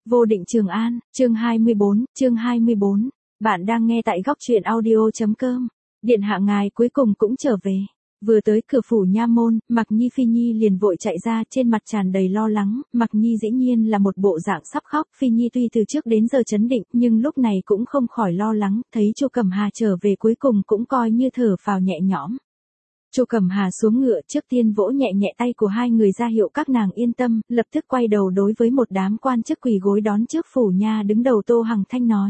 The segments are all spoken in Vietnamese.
Vô Định Trường An, chương 24. Bạn đang nghe tại góc truyện audio.com. Điện hạ ngài cuối cùng cũng trở về. Vừa tới cửa phủ nha môn, Mạc Nhi Phi Nhi liền vội chạy ra, trên mặt tràn đầy lo lắng. Mạc Nhi dĩ nhiên là một bộ dạng sắp khóc. Phi Nhi tuy từ trước đến giờ trấn định, nhưng lúc này cũng không khỏi lo lắng. Thấy Chu Cẩm Hà trở về cuối cùng cũng coi như thở phào nhẹ nhõm. Chu Cẩm Hà xuống ngựa, trước tiên vỗ nhẹ nhẹ tay của hai người ra hiệu các nàng yên tâm, lập tức quay đầu đối với một đám quan chức quỳ gối đón trước phủ nha đứng đầu Tô Hằng Thanh nói: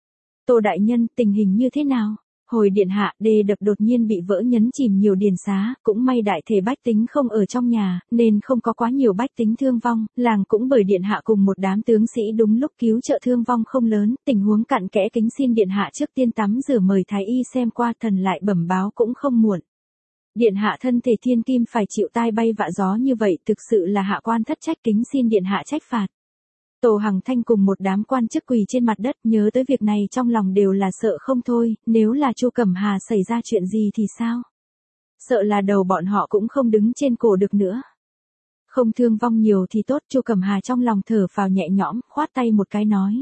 Tô đại nhân, tình hình như thế nào? Hồi điện hạ, đê đập đột nhiên bị vỡ nhấn chìm nhiều điền xá, cũng may đại thể bách tính không ở trong nhà, nên không có quá nhiều bách tính thương vong, làng cũng bởi điện hạ cùng một đám tướng sĩ đúng lúc cứu trợ thương vong không lớn, tình huống cặn kẽ kính xin điện hạ trước tiên tắm rửa mời thái y xem qua, thần lại bẩm báo cũng không muộn. Điện hạ thân thể thiên kim phải chịu tai bay vạ gió như vậy, thực sự là hạ quan thất trách, kính xin điện hạ trách phạt. Tô Hằng Thanh cùng một đám quan chức quỳ trên mặt đất, nhớ tới việc này trong lòng đều là sợ không thôi, nếu là Chu Cẩm Hà xảy ra chuyện gì thì sao? Sợ là đầu bọn họ cũng không đứng trên cổ được nữa. Không thương vong nhiều thì tốt. Chu Cẩm Hà trong lòng thở phào nhẹ nhõm, khoát tay một cái nói: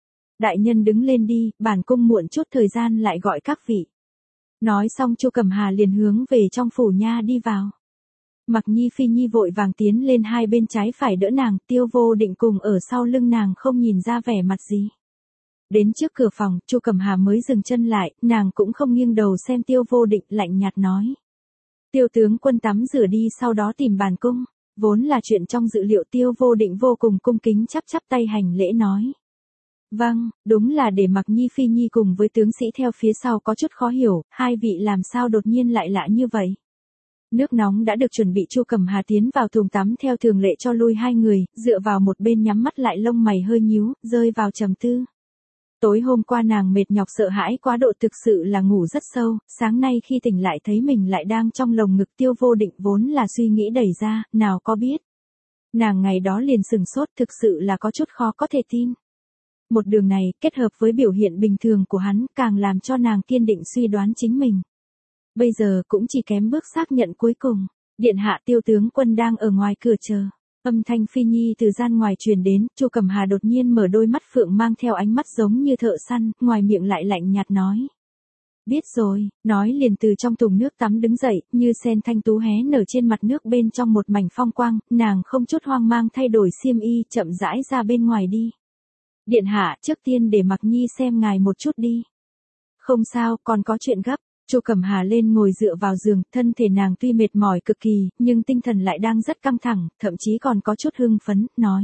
Đại nhân đứng lên đi, bản cung muộn chút thời gian lại gọi các vị. Nói xong Chu Cẩm Hà liền hướng về trong phủ nha đi vào. Mạc Nhi Phi Nhi vội vàng tiến lên hai bên trái phải đỡ nàng, Tiêu Vô Định cùng ở sau lưng nàng không nhìn ra vẻ mặt gì. Đến trước cửa phòng, Chu Cẩm Hà mới dừng chân lại, nàng cũng không nghiêng đầu xem Tiêu Vô Định, lạnh nhạt nói: Tiêu tướng quân tắm rửa đi, sau đó tìm bản cung. Vốn là chuyện trong dự liệu, Tiêu Vô Định vô cùng cung kính chắp tay hành lễ nói: Vâng, đúng là để Mạc Nhi Phi Nhi cùng với tướng sĩ theo phía sau có chút khó hiểu, hai vị làm sao đột nhiên lại lạ như vậy. Nước nóng đã được chuẩn bị, Chu Cẩm Hà tiến vào thùng tắm theo thường lệ cho lui hai người, dựa vào một bên nhắm mắt lại, lông mày hơi nhíu, rơi vào trầm tư. Tối hôm qua nàng mệt nhọc sợ hãi quá độ, thực sự là ngủ rất sâu, sáng nay khi tỉnh lại thấy mình lại đang trong lồng ngực Tiêu Vô Định, vốn là suy nghĩ đẩy ra, nào có biết. Nàng ngày đó liền sừng sốt, thực sự là có chút khó có thể tin. Một đường này, kết hợp với biểu hiện bình thường của hắn, càng làm cho nàng kiên định suy đoán chính mình. Bây giờ cũng chỉ kém bước xác nhận cuối cùng. Điện hạ, Tiêu tướng quân đang ở ngoài cửa chờ. Âm thanh Phi Nhi từ gian ngoài truyền đến, Chu Cẩm Hà đột nhiên mở đôi mắt phượng mang theo ánh mắt giống như thợ săn, ngoài miệng lại lạnh nhạt nói: Biết rồi, nói liền từ trong thùng nước tắm đứng dậy, như sen thanh tú hé nở trên mặt nước, bên trong một mảnh phong quang, nàng không chút hoang mang thay đổi xiêm y, chậm rãi ra bên ngoài đi. Điện hạ, trước tiên để Mạc Nhi xem ngài một chút đi. Không sao, còn có chuyện gấp. Chu Cẩm Hà lên ngồi dựa vào giường, thân thể nàng tuy mệt mỏi cực kỳ, nhưng tinh thần lại đang rất căng thẳng, thậm chí còn có chút hưng phấn, nói: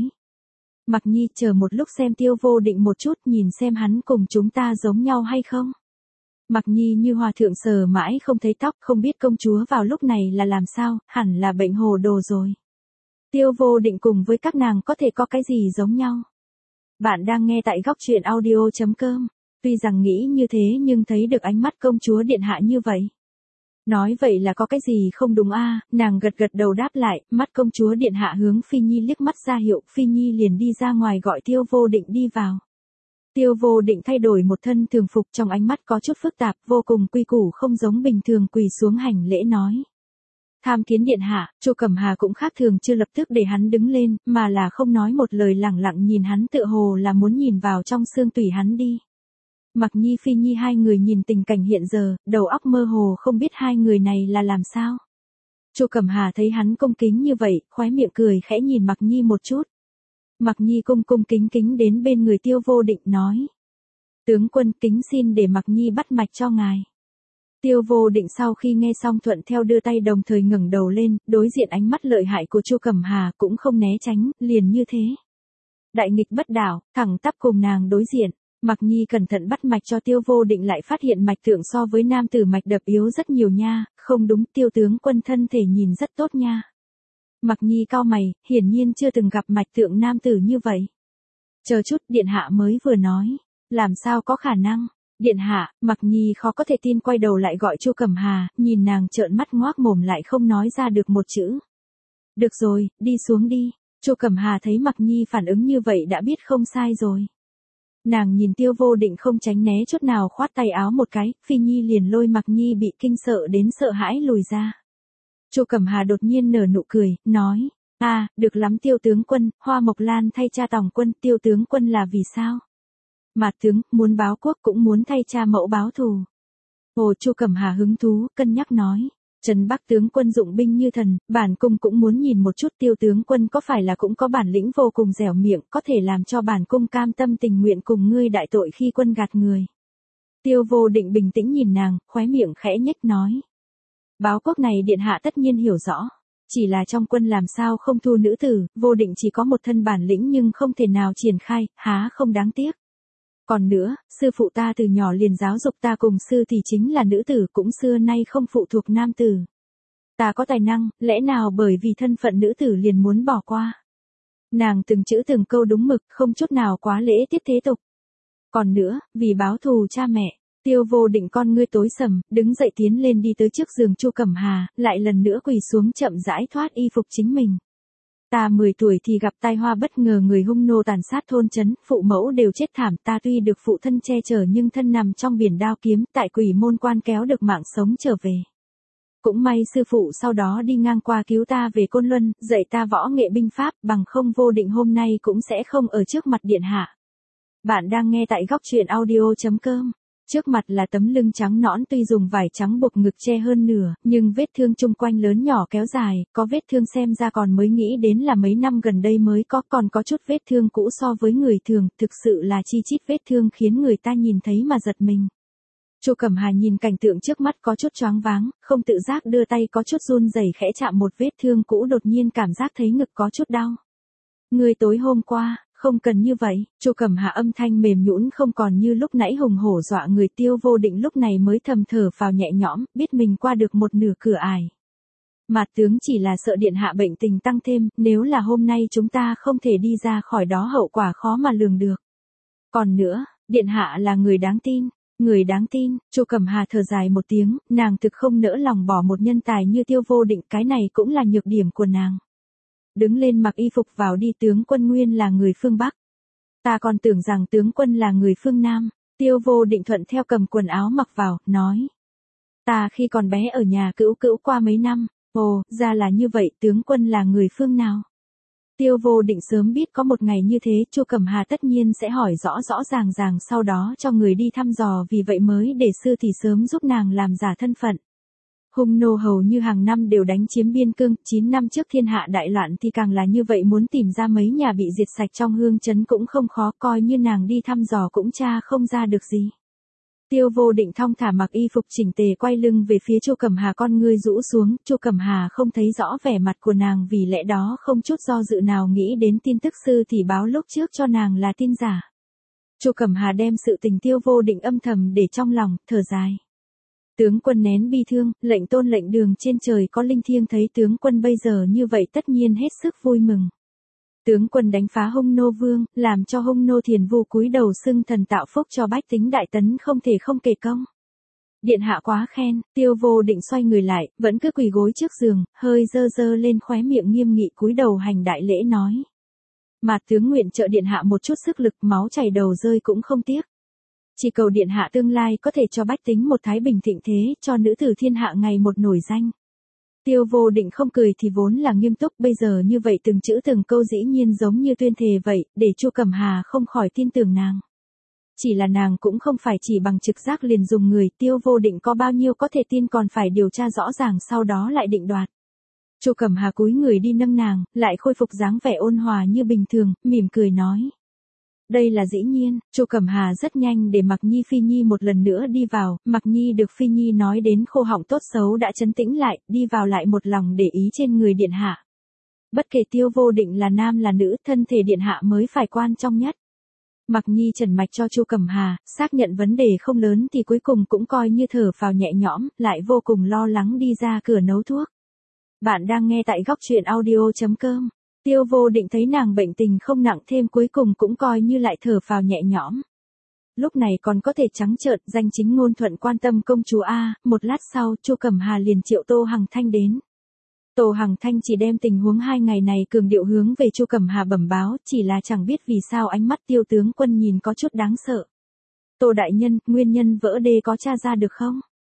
Mạc Nhi, chờ một lúc xem Tiêu Vô Định một chút, nhìn xem hắn cùng chúng ta giống nhau hay không. Mạc Nhi như hòa thượng sờ mãi không thấy tóc, không biết công chúa vào lúc này là làm sao, hẳn là bệnh hồ đồ rồi. Tiêu Vô Định cùng với các nàng có thể có cái gì giống nhau. Bạn đang nghe tại góc truyện audio.com. Tuy rằng nghĩ như thế nhưng thấy được ánh mắt công chúa điện hạ như vậy. Nói vậy là có cái gì không đúng a? Nàng gật gật đầu đáp lại, mắt công chúa điện hạ hướng Phi Nhi liếc mắt ra hiệu, Phi Nhi liền đi ra ngoài gọi Tiêu Vô Định đi vào. Tiêu Vô Định thay đổi một thân thường phục, trong ánh mắt có chút phức tạp, vô cùng quy củ, không giống bình thường, quỳ xuống hành lễ nói: Tham kiến điện hạ. Chu Cẩm Hà cũng khác thường, chưa lập tức để hắn đứng lên, mà là không nói một lời, lẳng lặng nhìn hắn, tựa hồ là muốn nhìn vào trong xương tủy hắn đi. Mạc Nhi Phi Nhi hai người nhìn tình cảnh hiện giờ, đầu óc mơ hồ, không biết hai người này là làm sao. Chu Cẩm Hà thấy hắn cung kính như vậy, khóe miệng cười khẽ nhìn Mạc Nhi một chút. Mạc Nhi cung kính đến bên người Tiêu Vô Định nói: Tướng quân, kính xin để Mạc Nhi bắt mạch cho ngài. Tiêu Vô Định sau khi nghe xong thuận theo đưa tay, đồng thời ngẩng đầu lên, đối diện ánh mắt lợi hại của Chu Cẩm Hà, cũng không né tránh, liền như thế. Đại nghịch bất đảo, thẳng tắp cùng nàng đối diện. Mạc Nhi cẩn thận bắt mạch cho Tiêu Vô Định, lại phát hiện mạch tượng so với nam tử mạch đập yếu rất nhiều nha, không đúng, Tiêu tướng quân thân thể nhìn rất tốt nha. Mạc Nhi cau mày, hiển nhiên chưa từng gặp mạch tượng nam tử như vậy. Chờ chút, điện hạ mới vừa nói, làm sao có khả năng? Điện hạ. Mạc Nhi khó có thể tin quay đầu lại gọi Chu Cẩm Hà, nhìn nàng trợn mắt ngoác mồm lại không nói ra được một chữ. Được rồi, đi xuống đi. Chu Cẩm Hà thấy Mạc Nhi phản ứng như vậy đã biết không sai rồi. Nàng nhìn Tiêu Vô Định không tránh né chút nào, khoát tay áo một cái, Phi Nhi liền lôi Mạc Nhi bị kinh sợ đến sợ hãi lùi ra. Chu Cẩm Hà đột nhiên nở nụ cười, nói: À, được lắm Tiêu tướng quân, Hoa Mộc Lan thay cha tòng quân, Tiêu tướng quân là vì sao? Mạt tướng, muốn báo quốc cũng muốn thay cha mẫu báo thù. Ồ, Chu Cẩm Hà hứng thú, cân nhắc nói. Trấn Bắc tướng quân dụng binh như thần, bản cung cũng muốn nhìn một chút Tiêu tướng quân có phải là cũng có bản lĩnh vô cùng dẻo miệng, có thể làm cho bản cung cam tâm tình nguyện cùng ngươi đại tội khi quân gạt người. Tiêu Vô Định bình tĩnh nhìn nàng, khóe miệng khẽ nhếch nói. Báo quốc này điện hạ tất nhiên hiểu rõ. Chỉ là trong quân làm sao không thu nữ tử, Vô Định chỉ có một thân bản lĩnh nhưng không thể nào triển khai, há không đáng tiếc. Còn nữa, sư phụ ta từ nhỏ liền giáo dục ta cùng sư thì chính là nữ tử cũng xưa nay không phụ thuộc nam tử. Ta có tài năng, lẽ nào bởi vì thân phận nữ tử liền muốn bỏ qua. Nàng từng chữ từng câu đúng mực, không chút nào quá lễ tiết thế tục. Còn nữa, vì báo thù cha mẹ, Tiêu Vô Định con ngươi tối sầm, đứng dậy tiến lên đi tới trước giường Chu Cẩm Hà, lại lần nữa quỳ xuống chậm rãi thoát y phục chính mình. Ta 10 tuổi thì gặp tai họa bất ngờ người hung nô tàn sát thôn trấn, phụ mẫu đều chết thảm, ta tuy được phụ thân che chở nhưng thân nằm trong biển đao kiếm, tại Quỷ Môn Quan kéo được mạng sống trở về. Cũng may sư phụ sau đó đi ngang qua cứu ta về Côn Luân, dạy ta võ nghệ binh pháp, bằng không Vô Định hôm nay cũng sẽ không ở trước mặt điện hạ. Bạn đang nghe tại góc truyện audio.com. Trước mặt là tấm lưng trắng nõn tuy dùng vải trắng buộc ngực che hơn nửa, nhưng vết thương chung quanh lớn nhỏ kéo dài, có vết thương xem ra còn mới nghĩ đến là mấy năm gần đây mới có, còn có chút vết thương cũ so với người thường, thực sự là chi chít vết thương khiến người ta nhìn thấy mà giật mình. Chu Cẩm Hà nhìn cảnh tượng trước mắt có chút choáng váng, không tự giác đưa tay có chút run rẩy khẽ chạm một vết thương cũ, đột nhiên cảm giác thấy ngực có chút đau. Người tối hôm qua, không cần như vậy, Chu Cẩm Hà âm thanh mềm nhũn không còn như lúc nãy hùng hổ dọa người. Tiêu Vô Định lúc này mới thầm thở phào nhẹ nhõm, biết mình qua được một nửa cửa ải. Mạt tướng chỉ là sợ điện hạ bệnh tình tăng thêm, nếu là hôm nay chúng ta không thể đi ra khỏi đó hậu quả khó mà lường được. Còn nữa, điện hạ là người đáng tin. Người đáng tin, Chu Cẩm Hà thở dài một tiếng, nàng thực không nỡ lòng bỏ một nhân tài như Tiêu Vô Định, cái này cũng là nhược điểm của nàng. Đứng lên mặc y phục vào đi, tướng quân nguyên là người phương Bắc. Ta còn tưởng rằng tướng quân là người phương Nam. Tiêu Vô Định thuận theo cầm quần áo mặc vào, nói. Ta khi còn bé ở nhà cữu cữu qua mấy năm. Ồ, ra là như vậy, tướng quân là người phương nào? Tiêu Vô Định sớm biết có một ngày như thế, Chu Cẩm Hà tất nhiên sẽ hỏi rõ rõ ràng sau đó cho người đi thăm dò, vì vậy mới để sư thì sớm giúp nàng làm giả thân phận. Hung nô hầu như hàng năm đều đánh chiếm biên cương, 9 năm trước thiên hạ đại loạn thì càng là như vậy, muốn tìm ra mấy nhà bị diệt sạch trong hương trấn cũng không khó, coi như nàng đi thăm dò cũng tra không ra được gì. Tiêu Vô Định thong thả mặc y phục chỉnh tề quay lưng về phía Chu Cẩm Hà, con ngươi rũ xuống, Chu Cẩm Hà không thấy rõ vẻ mặt của nàng, vì lẽ đó không chút do dự nào nghĩ đến tin tức sư thì báo lúc trước cho nàng là tin giả. Chu Cẩm Hà đem sự tình Tiêu Vô Định âm thầm để trong lòng, thở dài. Tướng quân nén bi thương, lệnh tôn lệnh đường trên trời có linh thiêng thấy tướng quân bây giờ như vậy tất nhiên hết sức vui mừng. Tướng quân đánh phá Hung nô vương, làm cho Hung nô Thiền Vu cúi đầu xưng thần tạo phúc cho bách tính đại tấn, không thể không kể công. Điện hạ quá khen. Tiêu Vô Định xoay người lại, vẫn cứ quỳ gối trước giường, hơi dơ dơ lên khóe miệng nghiêm nghị cúi đầu hành đại lễ nói. Mạt tướng nguyện trợ điện hạ một chút sức lực, máu chảy đầu rơi cũng không tiếc. Chỉ cầu điện hạ tương lai có thể cho bách tính một thái bình thịnh thế, cho nữ tử thiên hạ ngày một nổi danh. Tiêu Vô Định không cười thì vốn là nghiêm túc, bây giờ như vậy từng chữ từng câu dĩ nhiên giống như tuyên thề vậy, để Chu Cẩm Hà không khỏi tin tưởng nàng. Chỉ là nàng cũng không phải chỉ bằng trực giác liền dùng người, Tiêu Vô Định có bao nhiêu có thể tin còn phải điều tra rõ ràng sau đó lại định đoạt. Chu Cẩm Hà cúi người đi nâng nàng, lại khôi phục dáng vẻ ôn hòa như bình thường, mỉm cười nói. Đây là dĩ nhiên. Chu Cẩm Hà rất nhanh để Mặc Nhi Phi Nhi một lần nữa đi vào, Mặc Nhi được Phi Nhi nói đến khô họng tốt xấu đã trấn tĩnh lại, đi vào lại một lòng để ý trên người điện hạ. Bất kể Tiêu Vô Định là nam là nữ, thân thể điện hạ mới phải quan trọng nhất. Mặc Nhi trần mạch cho Chu Cẩm Hà, xác nhận vấn đề không lớn thì cuối cùng cũng coi như thở phào nhẹ nhõm, lại vô cùng lo lắng đi ra cửa nấu thuốc. Bạn đang nghe tại góc truyện audio.com. Tiêu Vô Định thấy nàng bệnh tình không nặng thêm cuối cùng cũng coi như lại thở phào nhẹ nhõm. Lúc này còn có thể trắng trợn danh chính ngôn thuận quan tâm công chúa A, một lát sau Chu Cẩm Hà liền triệu Tô Hằng Thanh đến. Tô Hằng Thanh chỉ đem tình huống 2 ngày này cường điệu hướng về Chu Cẩm Hà bẩm báo, chỉ là chẳng biết vì sao ánh mắt Tiêu tướng quân nhìn có chút đáng sợ. Tô đại nhân, nguyên nhân vỡ đê có tra ra được không?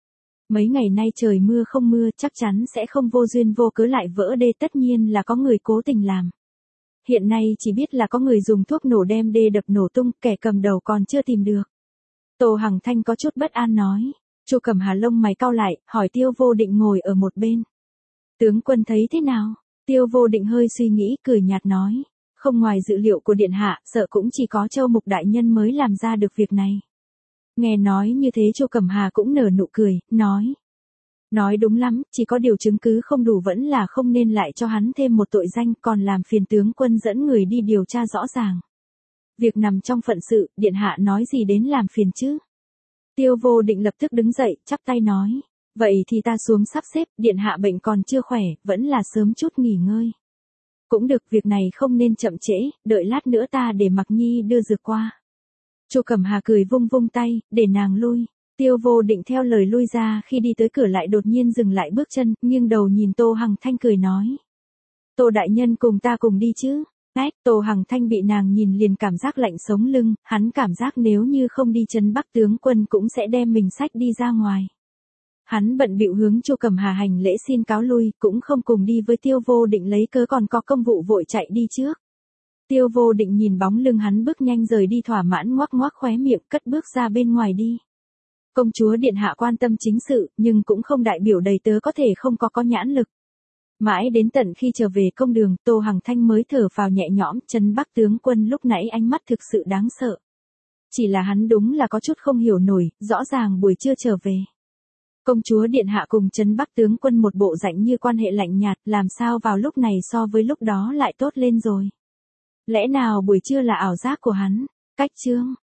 Mấy ngày nay trời mưa không mưa chắc chắn sẽ không vô duyên vô cớ lại vỡ đê, tất nhiên là có người cố tình làm. Hiện nay chỉ biết là có người dùng thuốc nổ đem đê đập nổ tung, kẻ cầm đầu còn chưa tìm được. Tô Hằng Thanh có chút bất an nói. Chu Cẩm Hà lông mày cau lại, hỏi Tiêu Vô Định ngồi ở một bên. Tướng quân thấy thế nào? Tiêu Vô Định hơi suy nghĩ, cười nhạt nói. Không ngoài dự liệu của điện hạ, sợ cũng chỉ có Châu Mục đại nhân mới làm ra được việc này. Nghe nói như thế Chu Cẩm Hà cũng nở nụ cười, nói. Nói đúng lắm, chỉ có điều chứng cứ không đủ vẫn là không nên lại cho hắn thêm một tội danh, còn làm phiền tướng quân dẫn người đi điều tra rõ ràng. Việc nằm trong phận sự, điện hạ nói gì đến làm phiền chứ? Tiêu Vô Định lập tức đứng dậy, chắp tay nói. Vậy thì ta xuống sắp xếp, điện hạ bệnh còn chưa khỏe, vẫn là sớm chút nghỉ ngơi. Cũng được, việc này không nên chậm trễ, đợi lát nữa ta để Mặc Nhi đưa dược qua. Chu Cẩm Hà cười vung vung tay, để nàng lui. Tiêu Vô Định theo lời lui ra, khi đi tới cửa lại đột nhiên dừng lại bước chân, nghiêng đầu nhìn Tô Hằng Thanh cười nói. Tô đại nhân cùng ta cùng đi chứ? Tô Hằng Thanh bị nàng nhìn liền cảm giác lạnh sống lưng, hắn cảm giác nếu như không đi Trấn Bắc tướng quân cũng sẽ đem mình xách đi ra ngoài. Hắn bận bịu hướng Chu Cẩm Hà hành lễ xin cáo lui, cũng không cùng đi với Tiêu Vô Định lấy cớ còn có công vụ vội chạy đi trước. Tiêu Vô Định nhìn bóng lưng hắn bước nhanh rời đi thỏa mãn ngoác ngoác khóe miệng, cất bước ra bên ngoài đi. Công chúa điện hạ quan tâm chính sự, nhưng cũng không đại biểu đầy tớ có thể không có nhãn lực. Mãi đến tận khi trở về công đường, Tô Hằng Thanh mới thở phào nhẹ nhõm, Trấn Bắc tướng quân lúc nãy ánh mắt thực sự đáng sợ. Chỉ là hắn đúng là có chút không hiểu nổi, rõ ràng buổi trưa trở về. Công chúa điện hạ cùng Trấn Bắc tướng quân một bộ dạng như quan hệ lạnh nhạt, làm sao vào lúc này so với lúc đó lại tốt lên rồi. Lẽ nào buổi trưa là ảo giác của hắn? Cách chương